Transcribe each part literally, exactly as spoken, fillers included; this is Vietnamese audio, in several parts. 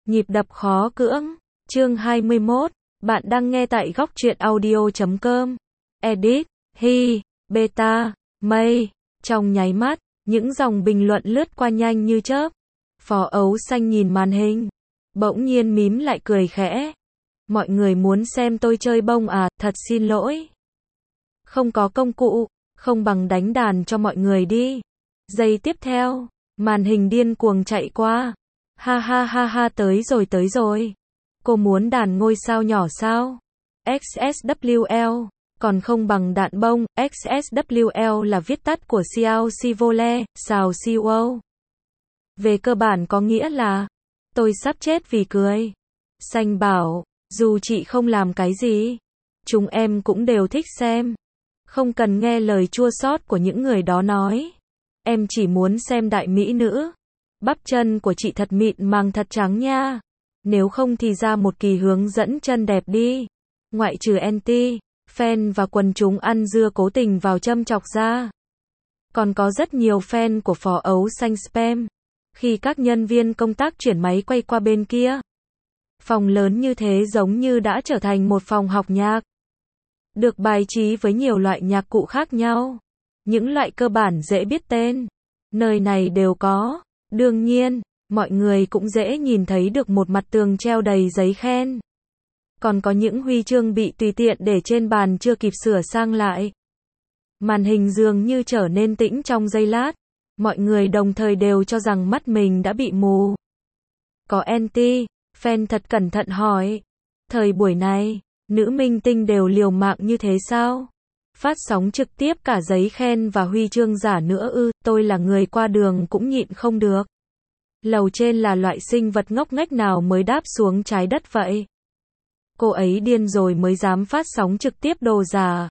Nhịp đập khó cưỡng. Chương hai mươi mốt. Bạn đang nghe tại góc truyện audio chấm com. Edit. Hi. Beta. Mây. Trong nháy mắt, những dòng bình luận lướt qua nhanh như chớp. Phó Ấu Xanh nhìn màn hình. Bỗng nhiên mím lại cười khẽ. Mọi người muốn xem tôi chơi bông à, thật xin lỗi. Không có công cụ, không bằng đánh đàn cho mọi người đi. Giây tiếp theo, màn hình điên cuồng chạy qua. Ha ha ha ha, tới rồi tới rồi. Cô muốn đàn ngôi sao nhỏ sao? ích ét vê lờ, còn không bằng đạn bông. ích ét vê lờ là viết tắt của Xiao Si Vole, Sao Si Wow. Về cơ bản có nghĩa là, tôi sắp chết vì cười. Xanh bảo, dù chị không làm cái gì, chúng em cũng đều thích xem. Không cần nghe lời chua xót của những người đó nói. Em chỉ muốn xem đại mỹ nữ. Bắp chân của chị thật mịn màng thật trắng nha. Nếu không thì ra một kỳ hướng dẫn chân đẹp đi. Ngoại trừ anti, fan và quần chúng ăn dưa cố tình vào châm chọc ra. Còn có rất nhiều fan của Phó Ấu Xanh spam. Khi các nhân viên công tác chuyển máy quay qua bên kia, phòng lớn như thế giống như đã trở thành một phòng học nhạc. Được bài trí với nhiều loại nhạc cụ khác nhau. Những loại cơ bản dễ biết tên. Nơi này đều có. Đương nhiên, mọi người cũng dễ nhìn thấy được một mặt tường treo đầy giấy khen. Còn có những huy chương bị tùy tiện để trên bàn chưa kịp sửa sang lại. Màn hình dường như trở nên tĩnh trong giây lát. Mọi người đồng thời đều cho rằng mắt mình đã bị mù. Có anti, fan thật cẩn thận hỏi. Thời buổi này, nữ minh tinh đều liều mạng như thế sao? Phát sóng trực tiếp cả giấy khen và huy chương giả nữa ư? Tôi là người qua đường cũng nhịn không được. Lầu trên là loại sinh vật ngốc nghếch nào mới đáp xuống trái đất vậy? Cô ấy điên rồi mới dám phát sóng trực tiếp đồ giả.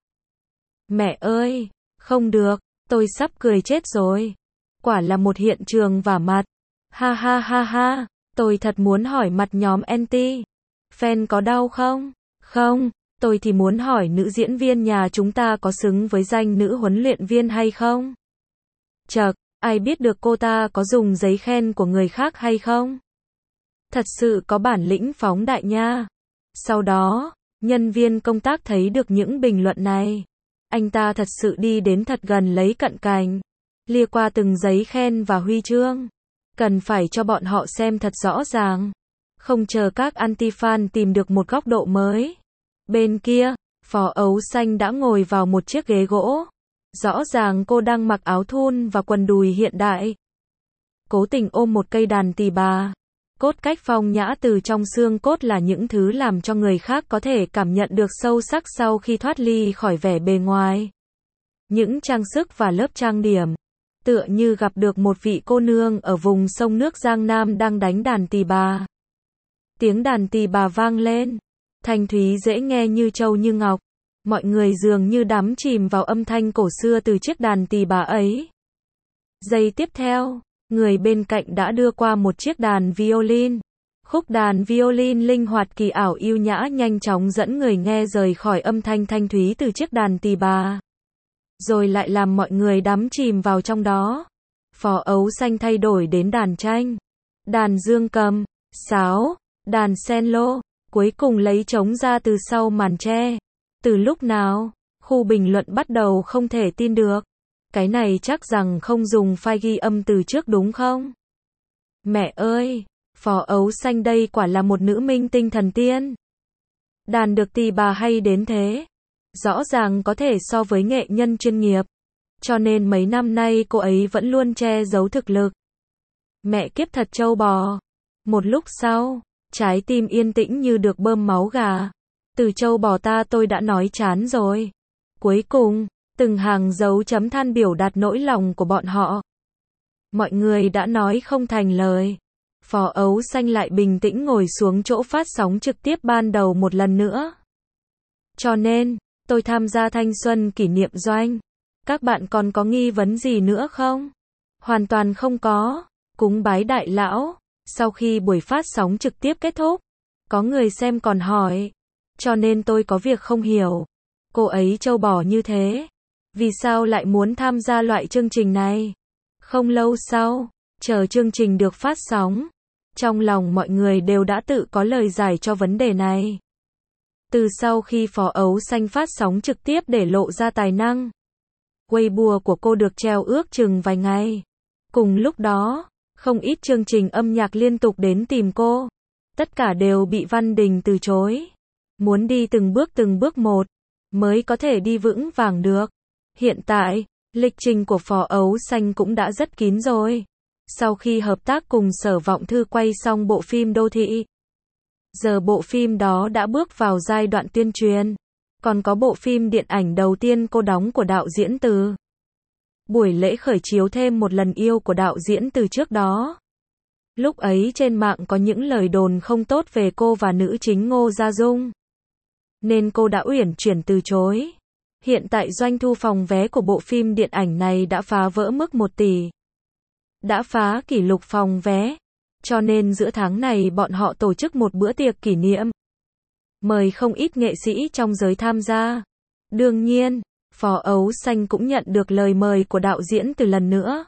Mẹ ơi, không được, tôi sắp cười chết rồi. Quả là một hiện trường vả mặt. Ha ha ha ha, tôi thật muốn hỏi mặt nhóm anti. Fan có đau không? Không, tôi thì muốn hỏi nữ diễn viên nhà chúng ta có xứng với danh nữ huấn luyện viên hay không? Chậc, ai biết được cô ta có dùng giấy khen của người khác hay không? Thật sự có bản lĩnh phóng đại nha. Sau đó, nhân viên công tác thấy được những bình luận này. Anh ta thật sự đi đến thật gần lấy cận cảnh. Lia qua từng giấy khen và huy chương. Cần phải cho bọn họ xem thật rõ ràng. Không chờ các anti-fan tìm được một góc độ mới. Bên kia, Phó Ấu Xanh đã ngồi vào một chiếc ghế gỗ. Rõ ràng cô đang mặc áo thun và quần đùi hiện đại. Cố tình ôm một cây đàn tỳ bà. Cốt cách phong nhã từ trong xương cốt là những thứ làm cho người khác có thể cảm nhận được sâu sắc sau khi thoát ly khỏi vẻ bề ngoài. Những trang sức và lớp trang điểm. Tựa như gặp được một vị cô nương ở vùng sông nước Giang Nam đang đánh đàn tỳ bà. Tiếng đàn tỳ bà vang lên. Thanh thúy dễ nghe như trâu như ngọc. Mọi người dường như đắm chìm vào âm thanh cổ xưa từ chiếc đàn tỳ bà ấy. Giây tiếp theo, người bên cạnh đã đưa qua một chiếc đàn violin. Khúc đàn violin linh hoạt kỳ ảo yêu nhã nhanh chóng dẫn người nghe rời khỏi âm thanh thanh thúy từ chiếc đàn tỳ bà. Rồi lại làm mọi người đắm chìm vào trong đó. Phó Ấu Xanh thay đổi đến đàn tranh, đàn dương cầm, sáo, đàn cello, cuối cùng lấy trống ra từ sau màn tre. Từ lúc nào? Khu bình luận bắt đầu không thể tin được. Cái này chắc rằng không dùng file ghi âm từ trước đúng không? Mẹ ơi, Phó Ấu Xanh đây quả là một nữ minh tinh thần tiên. Đàn được tỳ bà hay đến thế. Rõ ràng có thể so với nghệ nhân chuyên nghiệp. Cho nên mấy năm nay cô ấy vẫn luôn che giấu thực lực. Mẹ kiếp thật trâu bò. Một lúc sau, trái tim yên tĩnh như được bơm máu gà. Từ trâu bò ta tôi đã nói chán rồi. Cuối cùng, từng hàng dấu chấm than biểu đạt nỗi lòng của bọn họ. Mọi người đã nói không thành lời. Phó Ấu Xanh lại bình tĩnh ngồi xuống chỗ phát sóng trực tiếp ban đầu một lần nữa. Cho nên, tôi tham gia thanh xuân kỷ niệm doanh. Các bạn còn có nghi vấn gì nữa không? Hoàn toàn không có. Cúng bái đại lão. Sau khi buổi phát sóng trực tiếp kết thúc, có người xem còn hỏi. Cho nên tôi có việc không hiểu. Cô ấy trâu bò như thế. Vì sao lại muốn tham gia loại chương trình này? Không lâu sau, chờ chương trình được phát sóng. Trong lòng mọi người đều đã tự có lời giải cho vấn đề này. Từ sau khi Phó Ấu Xanh phát sóng trực tiếp để lộ ra tài năng, Weibo của cô được treo ước chừng vài ngày. Cùng lúc đó, không ít chương trình âm nhạc liên tục đến tìm cô. Tất cả đều bị Văn Đình từ chối. Muốn đi từng bước từng bước một, mới có thể đi vững vàng được. Hiện tại, lịch trình của Phó Ấu Xanh cũng đã rất kín rồi. Sau khi hợp tác cùng Sở Vọng Thư quay xong bộ phim Đô Thị, giờ bộ phim đó đã bước vào giai đoạn tuyên truyền. Còn có bộ phim điện ảnh đầu tiên cô đóng của đạo diễn Từ. Buổi lễ khởi chiếu thêm một lần yêu của đạo diễn Từ trước đó. Lúc ấy trên mạng có những lời đồn không tốt về cô và nữ chính Ngô Gia Dung, nên cô đã uyển chuyển từ chối. Hiện tại doanh thu phòng vé của bộ phim điện ảnh này đã phá vỡ mức một tỷ. Đã phá kỷ lục phòng vé. Cho nên giữa tháng này bọn họ tổ chức một bữa tiệc kỷ niệm. Mời không ít nghệ sĩ trong giới tham gia. Đương nhiên, Phó Ấu Xanh cũng nhận được lời mời của đạo diễn Từ lần nữa.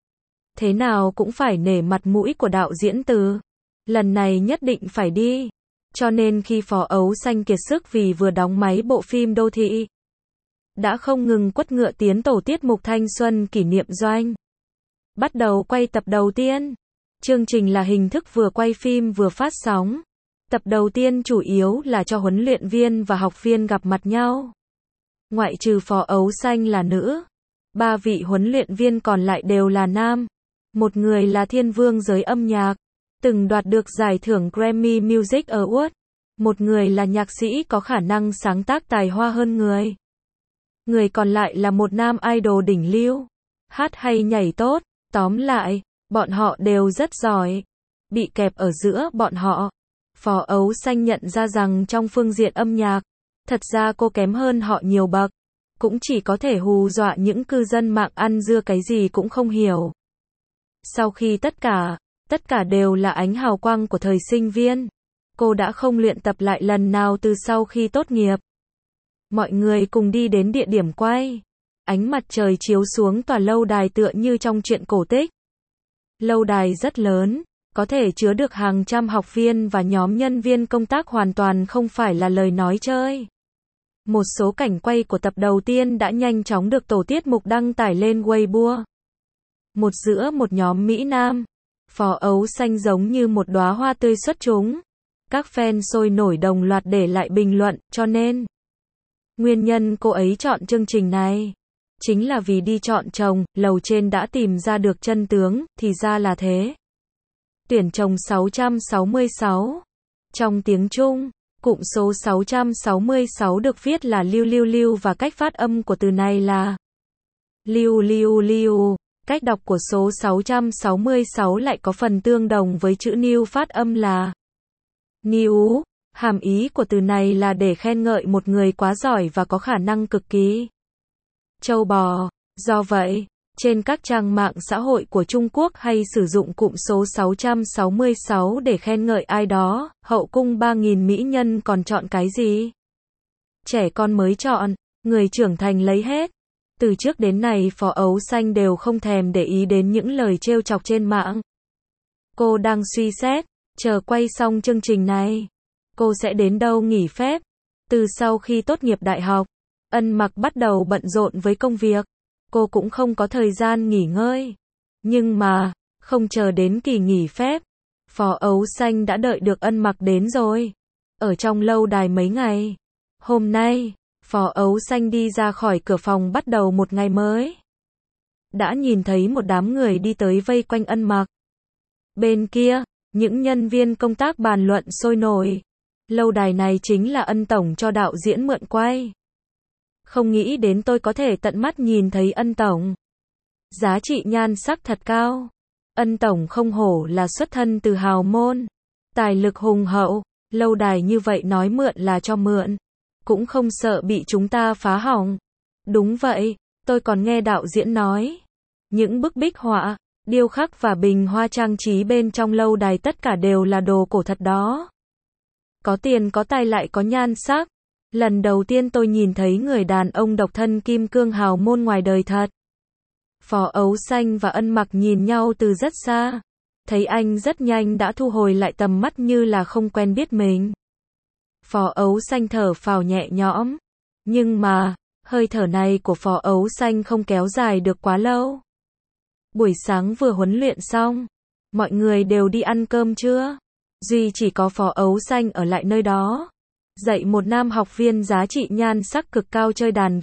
Thế nào cũng phải nể mặt mũi của đạo diễn Từ. Lần này nhất định phải đi. Cho nên khi Phó Ấu Xanh kiệt sức vì vừa đóng máy bộ phim Đô Thị, đã không ngừng quất ngựa tiến tổ tiết mục thanh xuân kỷ niệm doanh. Bắt đầu quay tập đầu tiên. Chương trình là hình thức vừa quay phim vừa phát sóng. Tập đầu tiên chủ yếu là cho huấn luyện viên và học viên gặp mặt nhau. Ngoại trừ Phó Ấu Xanh là nữ, ba vị huấn luyện viên còn lại đều là nam. Một người là thiên vương giới âm nhạc, từng đoạt được giải thưởng Grammy Music Award. Một người là nhạc sĩ có khả năng sáng tác tài hoa hơn người. Người còn lại là một nam idol đỉnh lưu, hát hay nhảy tốt. Tóm lại, bọn họ đều rất giỏi. Bị kẹp ở giữa bọn họ, Phó Ấu Xanh nhận ra rằng trong phương diện âm nhạc, thật ra cô kém hơn họ nhiều bậc. Cũng chỉ có thể hù dọa những cư dân mạng ăn dưa cái gì cũng không hiểu. Sau khi tất cả, tất cả đều là ánh hào quang của thời sinh viên, cô đã không luyện tập lại lần nào từ sau khi tốt nghiệp. Mọi người cùng đi đến địa điểm quay. Ánh mặt trời chiếu xuống tòa lâu đài tựa như trong truyện cổ tích. Lâu đài rất lớn, có thể chứa được hàng trăm học viên và nhóm nhân viên công tác, hoàn toàn không phải là lời nói chơi. Một số cảnh quay của tập đầu tiên đã nhanh chóng được tổ tiết mục đăng tải lên Weibo. Một giữa một nhóm Mỹ Nam, Phó Ấu Xanh giống như một đóa hoa tươi xuất chúng. Các fan sôi nổi đồng loạt để lại bình luận, cho nên nguyên nhân cô ấy chọn chương trình này chính là vì đi chọn chồng. Lầu trên đã tìm ra được chân tướng, thì ra là thế. Tuyển chồng sáu trăm sáu mươi sáu. Trong tiếng Trung, cụm số sáu trăm sáu mươi sáu được viết là liu liu liu và cách phát âm của từ này là liu liu liu. Cách đọc của số sáu trăm sáu mươi sáu lại có phần tương đồng với chữ new, phát âm là new. Hàm ý của từ này là để khen ngợi một người quá giỏi và có khả năng cực kỳ trâu bò. Do vậy, trên các trang mạng xã hội của Trung Quốc hay sử dụng cụm số sáu trăm sáu mươi sáu để khen ngợi ai đó. Hậu cung ba nghìn mỹ nhân còn chọn cái gì? Trẻ con mới chọn, người trưởng thành lấy hết. Từ trước đến nay Phó Ấu Xanh đều không thèm để ý đến những lời trêu chọc trên mạng. Cô đang suy xét, chờ quay xong chương trình này, cô sẽ đến đâu nghỉ phép. Từ sau khi tốt nghiệp đại học, Ân Mặc bắt đầu bận rộn với công việc. Cô cũng không có thời gian nghỉ ngơi. Nhưng mà, không chờ đến kỳ nghỉ phép, Phó Ấu Xanh đã đợi được Ân Mặc đến rồi. Ở trong lâu đài mấy ngày. Hôm nay, Phó Ấu Xanh đi ra khỏi cửa phòng bắt đầu một ngày mới. Đã nhìn thấy một đám người đi tới vây quanh Ân Mặc. Bên kia, những nhân viên công tác bàn luận sôi nổi. Lâu đài này chính là Ân Tổng cho đạo diễn mượn quay. Không nghĩ đến tôi có thể tận mắt nhìn thấy Ân Tổng. Giá trị nhan sắc thật cao. Ân Tổng không hổ là xuất thân từ hào môn. Tài lực hùng hậu. Lâu đài như vậy nói mượn là cho mượn. Cũng không sợ bị chúng ta phá hỏng. Đúng vậy, tôi còn nghe đạo diễn nói. Những bức bích họa, điêu khắc và bình hoa trang trí bên trong lâu đài tất cả đều là đồ cổ thật đó. Có tiền có tài lại có nhan sắc. Lần đầu tiên tôi nhìn thấy người đàn ông độc thân kim cương hào môn ngoài đời thật. Phó Ấu Xanh và Ân Mặc nhìn nhau từ rất xa. thấy anh rất nhanh đã thu hồi lại tầm mắt như là không quen biết mình. Phó Ấu Xanh thở phào nhẹ nhõm. Nhưng mà, hơi thở này của Phó Ấu Xanh không kéo dài được quá lâu. Buổi sáng vừa huấn luyện xong, mọi người đều đi ăn cơm chưa? Duy chỉ có Phó Ấu Xanh ở lại nơi đó. Dạy một nam học viên giá trị nhan sắc cực cao chơi đàn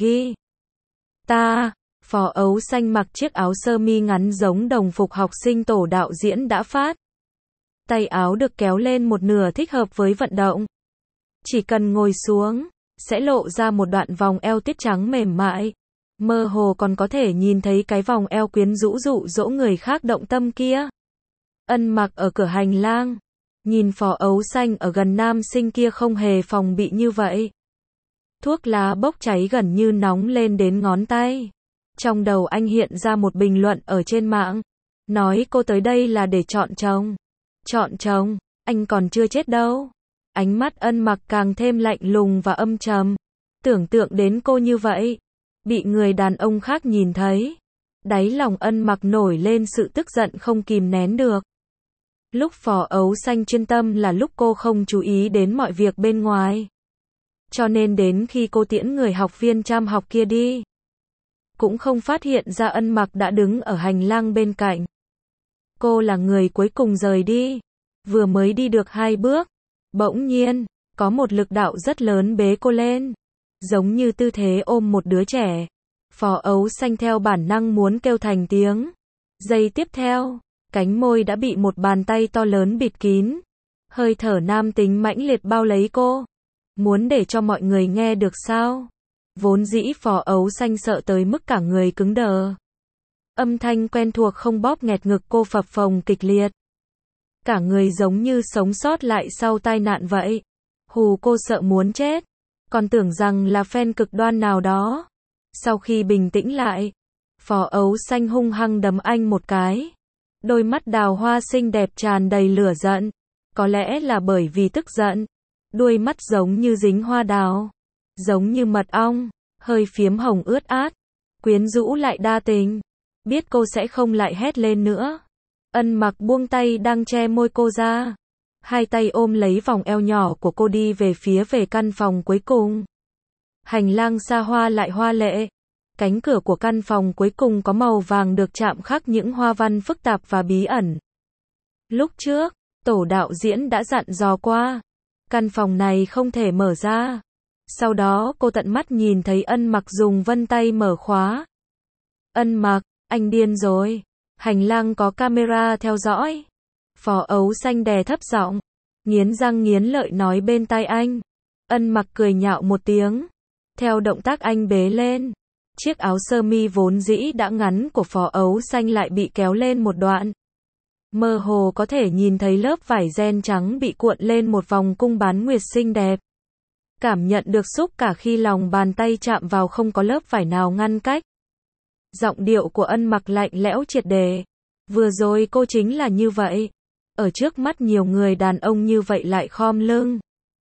guitar. Phó Ấu Xanh mặc chiếc áo sơ mi ngắn giống đồng phục học sinh tổ đạo diễn đã phát. Tay áo được kéo lên một nửa thích hợp với vận động. Chỉ cần ngồi xuống, sẽ lộ ra một đoạn vòng eo tiết trắng mềm mại. Mơ hồ còn có thể nhìn thấy cái vòng eo quyến rũ dụ dỗ người khác động tâm kia. Ân Mặc ở cửa hành lang, nhìn Phó Ấu Xanh ở gần nam sinh kia không hề phòng bị như vậy. Thuốc lá bốc cháy gần như nóng lên đến ngón tay. Trong đầu anh hiện ra một bình luận ở trên mạng, nói cô tới đây là để chọn chồng. Chọn chồng, anh còn chưa chết đâu. Ánh mắt Ân Mặc càng thêm lạnh lùng và âm trầm. Tưởng tượng đến cô như vậy, bị người đàn ông khác nhìn thấy, đáy lòng Ân Mặc nổi lên sự tức giận không kìm nén được. Lúc Phó Ấu Xanh chuyên tâm là lúc cô không chú ý đến mọi việc bên ngoài. Cho nên đến khi cô tiễn người học viên chăm học kia đi, cũng không phát hiện ra Ân Mặc đã đứng ở hành lang bên cạnh. Cô là người cuối cùng rời đi. Vừa mới đi được hai bước, bỗng nhiên, có một lực đạo rất lớn bế cô lên. Giống như tư thế ôm một đứa trẻ. Phó Ấu Xanh theo bản năng muốn kêu thành tiếng. Giây tiếp theo, cánh môi đã bị một bàn tay to lớn bịt kín. Hơi thở nam tính mãnh liệt bao lấy cô. Muốn để cho mọi người nghe được sao? Vốn dĩ Phó Ấu Xanh sợ tới mức cả người cứng đờ. Âm thanh quen thuộc không bóp nghẹt ngực cô phập phồng kịch liệt. Cả người giống như sống sót lại sau tai nạn vậy. Hù cô sợ muốn chết. Còn tưởng rằng là fan cực đoan nào đó. Sau khi bình tĩnh lại, Phó Ấu Xanh hung hăng đấm anh một cái. Đôi mắt đào hoa xinh đẹp tràn đầy lửa giận. Có lẽ là bởi vì tức giận. Đuôi mắt giống như dính hoa đào. Giống như mật ong, hơi phiếm hồng ướt át. Quyến rũ lại đa tình. Biết cô sẽ không lại hét lên nữa. Ân Mặc buông tay đang che môi cô ra. Hai tay ôm lấy vòng eo nhỏ của cô đi về phía về căn phòng cuối cùng. Hành lang xa hoa lại hoa lệ. Cánh cửa của căn phòng cuối cùng có màu vàng được chạm khắc những hoa văn phức tạp và bí ẩn. Lúc trước, tổ đạo diễn đã dặn dò qua. Căn phòng này không thể mở ra. Sau đó cô tận mắt nhìn thấy Ân Mặc dùng vân tay mở khóa. Ân Mặc, anh điên rồi. Hành lang có camera theo dõi. Phó Ấu Xanh đè thấp giọng, nghiến răng nghiến lợi nói bên tai anh. Ân Mặc cười nhạo một tiếng. Theo động tác anh bế lên. Chiếc áo sơ mi vốn dĩ đã ngắn của Phó Ấu Xanh lại bị kéo lên một đoạn. Mơ hồ có thể nhìn thấy lớp vải ren trắng bị cuộn lên một vòng cung bán nguyệt xinh đẹp. Cảm nhận được xúc cả khi lòng bàn tay chạm vào không có lớp vải nào ngăn cách. Giọng điệu của Ân Mặc lạnh lẽo triệt để. Vừa rồi cô chính là như vậy. Ở trước mắt nhiều người đàn ông như vậy lại khom lưng.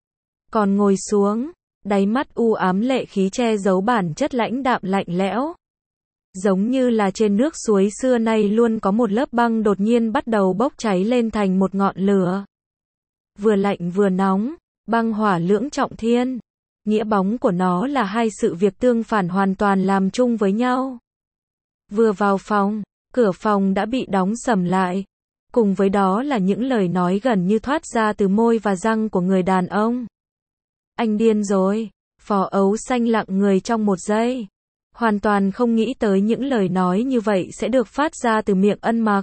Còn ngồi xuống, đáy mắt u ám lệ khí che giấu bản chất lãnh đạm lạnh lẽo. Giống như là trên nước suối xưa nay luôn có một lớp băng đột nhiên bắt đầu bốc cháy lên thành một ngọn lửa. Vừa lạnh vừa nóng, băng hỏa lưỡng trọng thiên. Nghĩa bóng của nó là hai sự việc tương phản hoàn toàn làm chung với nhau. Vừa vào phòng, cửa phòng đã bị đóng sầm lại. Cùng với đó là những lời nói gần như thoát ra từ môi và răng của người đàn ông. Anh điên rồi. Phó Ấu Xanh lặng người trong một giây. Hoàn toàn không nghĩ tới những lời nói như vậy sẽ được phát ra từ miệng Ân Mặc.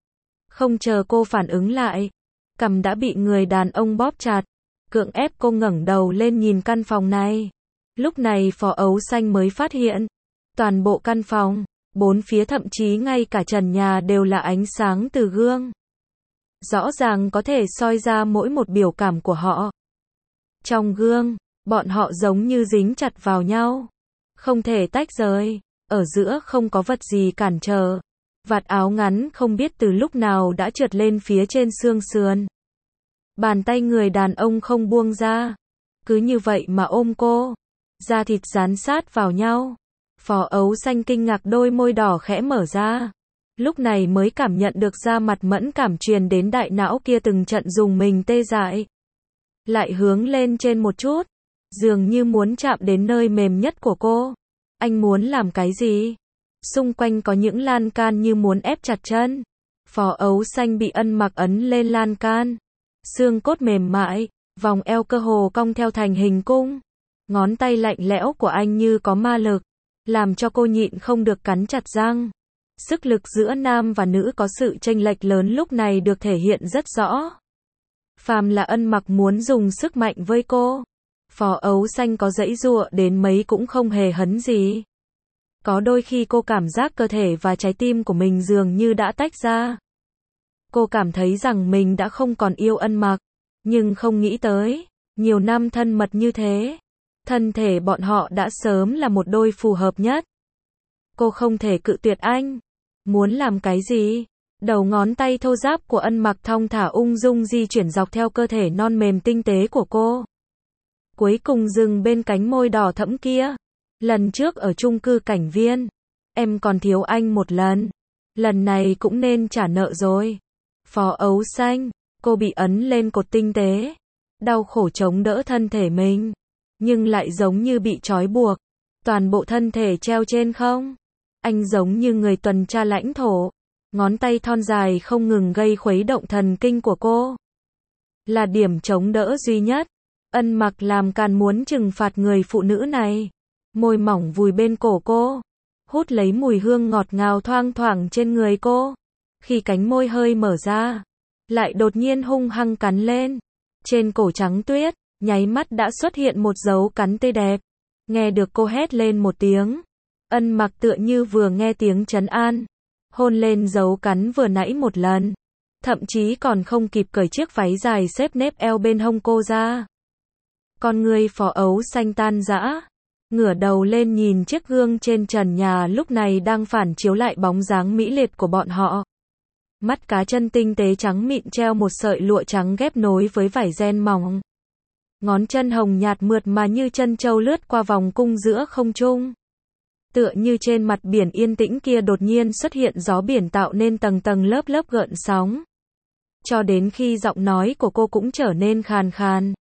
Không chờ cô phản ứng lại, cằm đã bị người đàn ông bóp chặt, cưỡng ép cô ngẩng đầu lên nhìn căn phòng này. Lúc này Phó Ấu Xanh mới phát hiện, toàn bộ căn phòng, bốn phía thậm chí ngay cả trần nhà đều là ánh sáng từ gương. Rõ ràng có thể soi ra mỗi một biểu cảm của họ. Trong gương, bọn họ giống như dính chặt vào nhau. Không thể tách rời, ở giữa không có vật gì cản trở. Vạt áo ngắn không biết từ lúc nào đã trượt lên phía trên xương sườn. Bàn tay người đàn ông không buông ra. Cứ như vậy mà ôm cô. Da thịt dán sát vào nhau. Phó Ấu Xanh kinh ngạc đôi môi đỏ khẽ mở ra. lúc này mới cảm nhận được da mặt mẫn cảm truyền đến đại não kia từng trận dùng mình tê dại. Lại hướng lên trên một chút, dường như muốn chạm đến nơi mềm nhất của cô. Anh muốn làm cái gì? Xung quanh có những lan can như muốn ép chặt chân. Phó ấu xanh bị Ân Mặc ấn lên lan can. Xương cốt mềm mại, vòng eo cơ hồ cong theo thành hình cung. Ngón tay lạnh lẽo của anh như có ma lực, làm cho cô nhịn không được cắn chặt răng. Sức lực giữa nam và nữ có sự chênh lệch lớn lúc này được thể hiện rất rõ. Phàm là Ân Mặc muốn dùng sức mạnh với cô, Phó ấu xanh có giãy giụa đến mấy cũng không hề hấn gì. Có đôi khi cô cảm giác cơ thể và trái tim của mình dường như đã tách ra. Cô cảm thấy rằng mình đã không còn yêu Ân Mặc, nhưng không nghĩ tới, nhiều năm thân mật như thế, thân thể bọn họ đã sớm là một đôi phù hợp nhất. Cô không thể cự tuyệt anh. Muốn làm cái gì? Đầu ngón tay thô ráp của Ân Mặc thong thả ung dung di chuyển dọc theo cơ thể non mềm tinh tế của cô. Cuối cùng dừng bên cánh môi đỏ thẫm kia. Lần trước ở chung cư Cảnh Viên, em còn thiếu anh một lần. Lần này cũng nên trả nợ rồi. Phó ấu xanh, cô bị ấn lên cột tinh tế. Đau khổ chống đỡ thân thể mình, nhưng lại giống như bị trói buộc. Toàn bộ thân thể treo trên không. Anh giống như người tuần tra lãnh thổ. Ngón tay thon dài không ngừng gây khuấy động thần kinh của cô. Là điểm chống đỡ duy nhất. Ân Mặc làm càn muốn trừng phạt người phụ nữ này. Môi mỏng vùi bên cổ cô, hút lấy mùi hương ngọt ngào thoang thoảng trên người cô. Khi cánh môi hơi mở ra, lại đột nhiên hung hăng cắn lên. Trên cổ trắng tuyết, nháy mắt đã xuất hiện một dấu cắn tươi đẹp. Nghe được cô hét lên một tiếng, Ân Mặc tựa như vừa nghe tiếng trấn an, hôn lên dấu cắn vừa nãy một lần. Thậm chí còn không kịp cởi chiếc váy dài xếp nếp eo bên hông cô ra. Con người Phó ấu xanh tan rã, ngửa đầu lên nhìn chiếc gương trên trần nhà lúc này đang phản chiếu lại bóng dáng mỹ liệt của bọn họ. Mắt cá chân tinh tế trắng mịn treo một sợi lụa trắng ghép nối với vải ren mỏng. Ngón chân hồng nhạt mượt mà như chân trâu lướt qua vòng cung giữa không trung. Tựa như trên mặt biển yên tĩnh kia đột nhiên xuất hiện gió biển tạo nên tầng tầng lớp lớp gợn sóng. Cho đến khi giọng nói của cô cũng trở nên khàn khàn.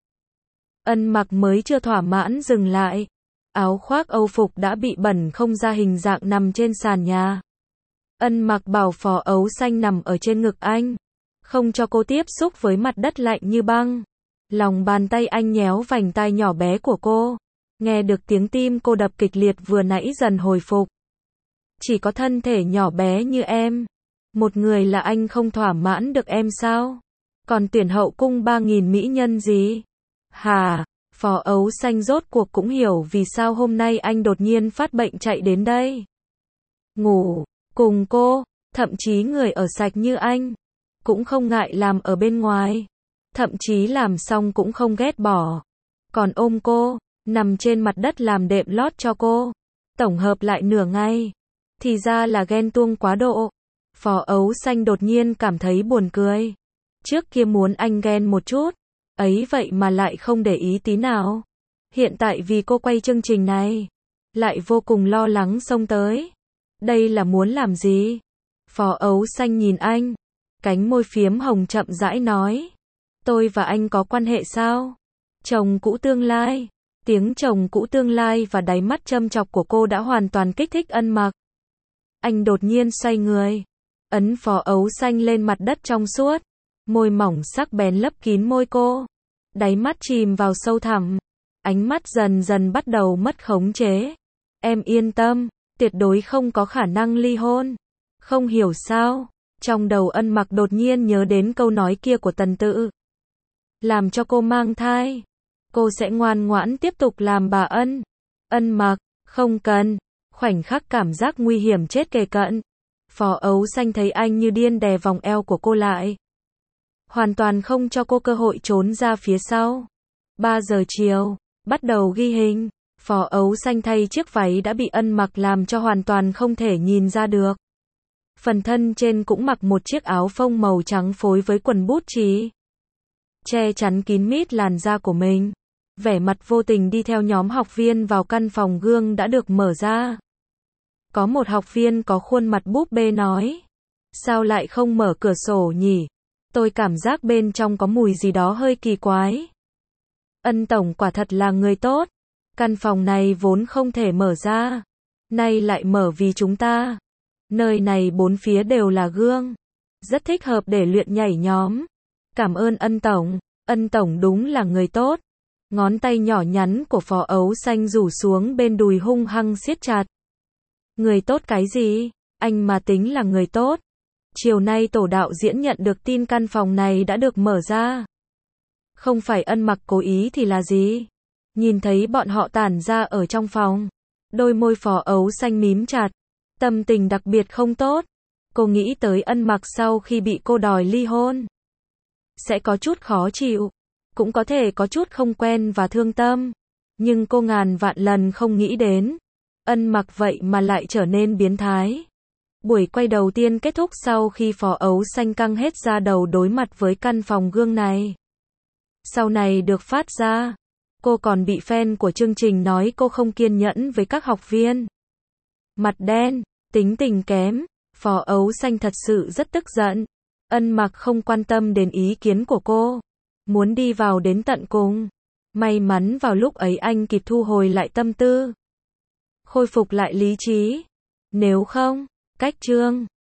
Ân Mặc mới chưa thỏa mãn dừng lại. Áo khoác Âu phục đã bị bẩn không ra hình dạng nằm trên sàn nhà. Ân Mặc bảo Phó ấu xanh nằm ở trên ngực anh, không cho cô tiếp xúc với mặt đất lạnh như băng. Lòng bàn tay anh nhéo vành tai nhỏ bé của cô. Nghe được tiếng tim cô đập kịch liệt vừa nãy dần hồi phục. Chỉ có thân thể nhỏ bé như em, một người là anh không thỏa mãn được em sao? Còn tuyển hậu cung ba nghìn mỹ nhân gì? Hà, Phó ấu xanh rốt cuộc cũng hiểu vì sao hôm nay anh đột nhiên phát bệnh chạy đến đây. Ngủ cùng cô, thậm chí người ở sạch như anh, cũng không ngại làm ở bên ngoài. Thậm chí làm xong cũng không ghét bỏ. Còn ôm cô, nằm trên mặt đất làm đệm lót cho cô. Tổng hợp lại nửa ngày. Thì ra là ghen tuông quá độ. Phó ấu xanh đột nhiên cảm thấy buồn cười. Trước kia muốn anh ghen một chút, ấy vậy mà lại không để ý tí nào. Hiện tại vì cô quay chương trình này, lại vô cùng lo lắng xông tới. Đây là muốn làm gì? Phó ấu xanh nhìn anh, cánh môi phiếm hồng chậm rãi nói. Tôi và anh có quan hệ sao? Chồng cũ tương lai. Tiếng chồng cũ tương lai và đáy mắt châm chọc của cô đã hoàn toàn kích thích Ân Mặc. Anh đột nhiên xoay người, ấn Phó ấu xanh lên mặt đất trong suốt. Môi mỏng sắc bén lấp kín môi cô. Đáy mắt chìm vào sâu thẳm. Ánh mắt dần dần bắt đầu mất khống chế. Em yên tâm, tuyệt đối không có khả năng ly hôn. Không hiểu sao, trong đầu Ân Mặc đột nhiên nhớ đến câu nói kia của Tần Tự. Làm cho cô mang thai, cô sẽ ngoan ngoãn tiếp tục làm bà Ân. Ân Mặc, không cần. Khoảnh khắc cảm giác nguy hiểm chết kề cận. Phó ấu xanh thấy anh như điên đè vòng eo của cô lại. Hoàn toàn không cho cô cơ hội trốn ra phía sau. ba giờ chiều, bắt đầu ghi hình. Phó ấu xanh thay chiếc váy đã bị Ân Mặc làm cho hoàn toàn không thể nhìn ra được. Phần thân trên cũng mặc một chiếc áo phông màu trắng phối với quần bút chì, che chắn kín mít làn da của mình. Vẻ mặt vô tình đi theo nhóm học viên vào căn phòng gương đã được mở ra. Có một học viên có khuôn mặt búp bê nói. Sao lại không mở cửa sổ nhỉ? Tôi cảm giác bên trong có mùi gì đó hơi kỳ quái. Ân tổng quả thật là người tốt. Căn phòng này vốn không thể mở ra. Nay lại mở vì chúng ta. Nơi này bốn phía đều là gương. Rất thích hợp để luyện nhảy nhóm. Cảm ơn ân tổng. Ân tổng đúng là người tốt. Ngón tay nhỏ nhắn của Phó Ấu Xanh rủ xuống bên đùi hung hăng siết chặt. Người tốt cái gì? Anh mà tính là người tốt. Chiều nay tổ đạo diễn nhận được tin căn phòng này đã được mở ra. Không phải Ân Mặc cố ý thì là gì? Nhìn thấy bọn họ tản ra ở trong phòng. Đôi môi Phó Ấu Xanh mím chặt. Tâm tình đặc biệt không tốt. Cô nghĩ tới Ân Mặc sau khi bị cô đòi ly hôn. Sẽ có chút khó chịu. Cũng có thể có chút không quen và thương tâm. Nhưng cô ngàn vạn lần không nghĩ đến. Ân Mặc vậy mà lại trở nên biến thái. Buổi quay đầu tiên kết thúc sau khi Phó Ấu Xanh căng hết da đầu đối mặt với căn phòng gương này. Sau này được phát ra, cô còn bị fan của chương trình nói cô không kiên nhẫn với các học viên. Mặt đen, tính tình kém, Phó Ấu Xanh thật sự rất tức giận. Ân Mặc không quan tâm đến ý kiến của cô, muốn đi vào đến tận cùng. May mắn vào lúc ấy anh kịp thu hồi lại tâm tư, khôi phục lại lý trí. Nếu không, cách chương